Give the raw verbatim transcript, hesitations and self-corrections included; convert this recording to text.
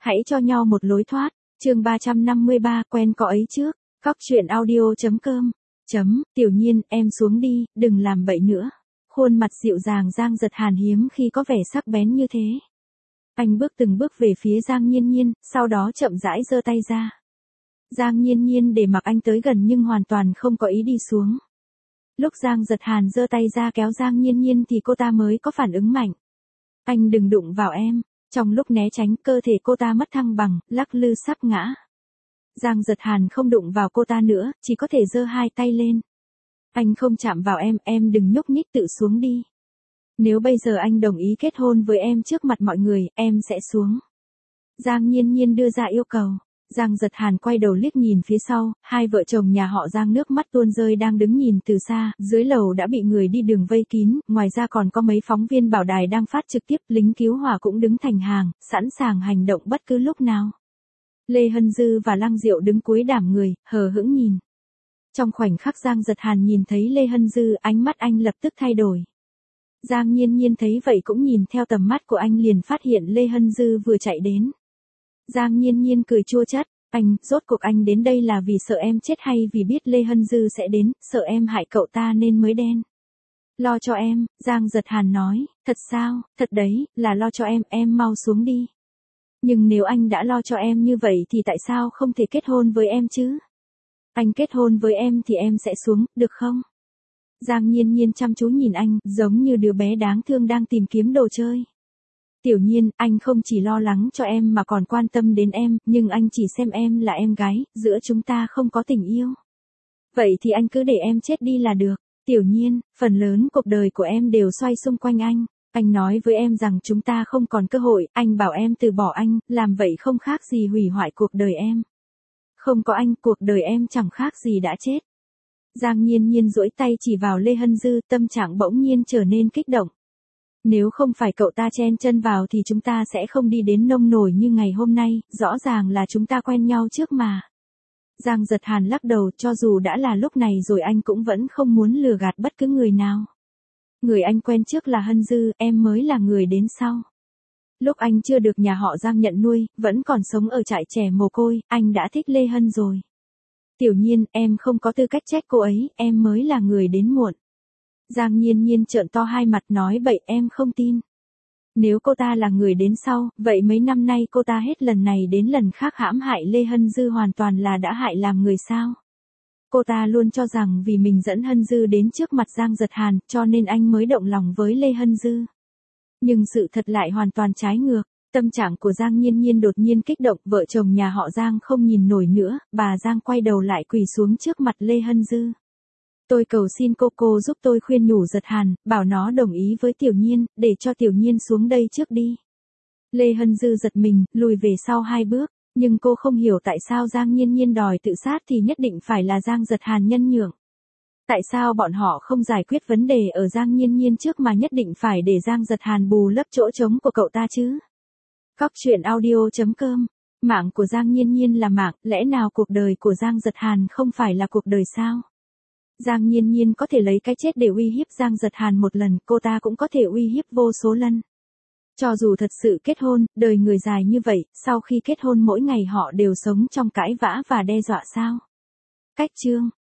Hãy cho nhau một lối thoát. Chương ba trăm năm mươi ba, quen có ấy trước. Cóc truyện audio chấm com. Chấm, Tiểu Nhiên, em xuống đi, đừng làm bậy nữa. Khuôn mặt dịu dàng Giang Giật Hàn hiếm khi có vẻ sắc bén như thế. Anh bước từng bước về phía Giang Nhiên Nhiên, sau đó chậm rãi giơ tay ra. Giang Nhiên Nhiên để mặc anh tới gần nhưng hoàn toàn không có ý đi xuống. Lúc Giang Giật Hàn giơ tay ra kéo Giang Nhiên Nhiên thì cô ta mới có phản ứng mạnh. Anh đừng đụng vào em. Trong lúc né tránh, cơ thể cô ta mất thăng bằng, lắc lư sắp ngã. Giang Giật Hàn không đụng vào cô ta nữa, chỉ có thể giơ hai tay lên. Anh không chạm vào em, em đừng nhúc nhích, tự xuống đi. Nếu bây giờ anh đồng ý kết hôn với em trước mặt mọi người, em sẽ xuống. Giang Nhiên Nhiên đưa ra yêu cầu. Giang Giật Hàn quay đầu liếc nhìn phía sau, hai vợ chồng nhà họ Giang nước mắt tuôn rơi đang đứng nhìn từ xa, dưới lầu đã bị người đi đường vây kín, ngoài ra còn có mấy phóng viên bảo đài đang phát trực tiếp, lính cứu hỏa cũng đứng thành hàng, sẵn sàng hành động bất cứ lúc nào. Lê Hân Dư và Lăng Diệu đứng cuối đám người, hờ hững nhìn. Trong khoảnh khắc Giang Giật Hàn nhìn thấy Lê Hân Dư, ánh mắt anh lập tức thay đổi. Giang Nhiên Nhiên thấy vậy cũng nhìn theo tầm mắt của anh, liền phát hiện Lê Hân Dư vừa chạy đến. Giang Nhiên Nhiên cười chua chát, anh, rốt cuộc anh đến đây là vì sợ em chết hay vì biết Lê Hân Dư sẽ đến, sợ em hại cậu ta nên mới đen. Lo cho em, Giang Giật Hàn nói, thật sao, thật đấy, là lo cho em, em mau xuống đi. Nhưng nếu anh đã lo cho em như vậy thì tại sao không thể kết hôn với em chứ? Anh kết hôn với em thì em sẽ xuống, được không? Giang Nhiên Nhiên chăm chú nhìn anh, giống như đứa bé đáng thương đang tìm kiếm đồ chơi. Tiểu Nhiên, anh không chỉ lo lắng cho em mà còn quan tâm đến em, nhưng anh chỉ xem em là em gái, giữa chúng ta không có tình yêu. Vậy thì anh cứ để em chết đi là được. Tiểu Nhiên, phần lớn cuộc đời của em đều xoay xung quanh anh. Anh nói với em rằng chúng ta không còn cơ hội, anh bảo em từ bỏ anh, làm vậy không khác gì hủy hoại cuộc đời em. Không có anh, cuộc đời em chẳng khác gì đã chết. Giang Nhiên Nhiên duỗi tay chỉ vào Lê Hân Dư, tâm trạng bỗng nhiên trở nên kích động. Nếu không phải cậu ta chen chân vào thì chúng ta sẽ không đi đến nông nổi như ngày hôm nay, rõ ràng là chúng ta quen nhau trước mà. Giang Giật Hàn lắc đầu, cho dù đã là lúc này rồi anh cũng vẫn không muốn lừa gạt bất cứ người nào. Người anh quen trước là Hân Dư, em mới là người đến sau. Lúc anh chưa được nhà họ Giang nhận nuôi, vẫn còn sống ở trại trẻ mồ côi, anh đã thích Lê Hân rồi. Tiểu Nhiên, em không có tư cách trách cô ấy, em mới là người đến muộn. Giang Nhiên Nhiên trợn to hai mặt nói bậy, em không tin. Nếu cô ta là người đến sau, vậy mấy năm nay cô ta hết lần này đến lần khác hãm hại Lê Hân Dư hoàn toàn là đã hại làm người sao. Cô ta luôn cho rằng vì mình dẫn Hân Dư đến trước mặt Giang Giật Hàn, cho nên anh mới động lòng với Lê Hân Dư. Nhưng sự thật lại hoàn toàn trái ngược. Tâm trạng của Giang Nhiên Nhiên đột nhiên kích động, vợ chồng nhà họ Giang không nhìn nổi nữa, bà Giang quay đầu lại quỳ xuống trước mặt Lê Hân Dư. Tôi cầu xin cô cô giúp tôi khuyên nhủ Giật Hàn, bảo nó đồng ý với Tiểu Nhiên, để cho Tiểu Nhiên xuống đây trước đi. Lê Hân Dư giật mình, lùi về sau hai bước, nhưng cô không hiểu tại sao Giang Nhiên Nhiên đòi tự sát thì nhất định phải là Giang Giật Hàn nhân nhượng. Tại sao bọn họ không giải quyết vấn đề ở Giang Nhiên Nhiên trước mà nhất định phải để Giang Giật Hàn bù lấp chỗ trống của cậu ta chứ? Cóc truyện audio chấm com. Mạng của Giang Nhiên Nhiên là mạng, lẽ nào cuộc đời của Giang Giật Hàn không phải là cuộc đời sao? Giang Nhiên Nhiên có thể lấy cái chết để uy hiếp Giang Giật Hàn một lần, cô ta cũng có thể uy hiếp vô số lần. Cho dù thật sự kết hôn, đời người dài như vậy, sau khi kết hôn mỗi ngày họ đều sống trong cãi vã và đe dọa sao? Cách chương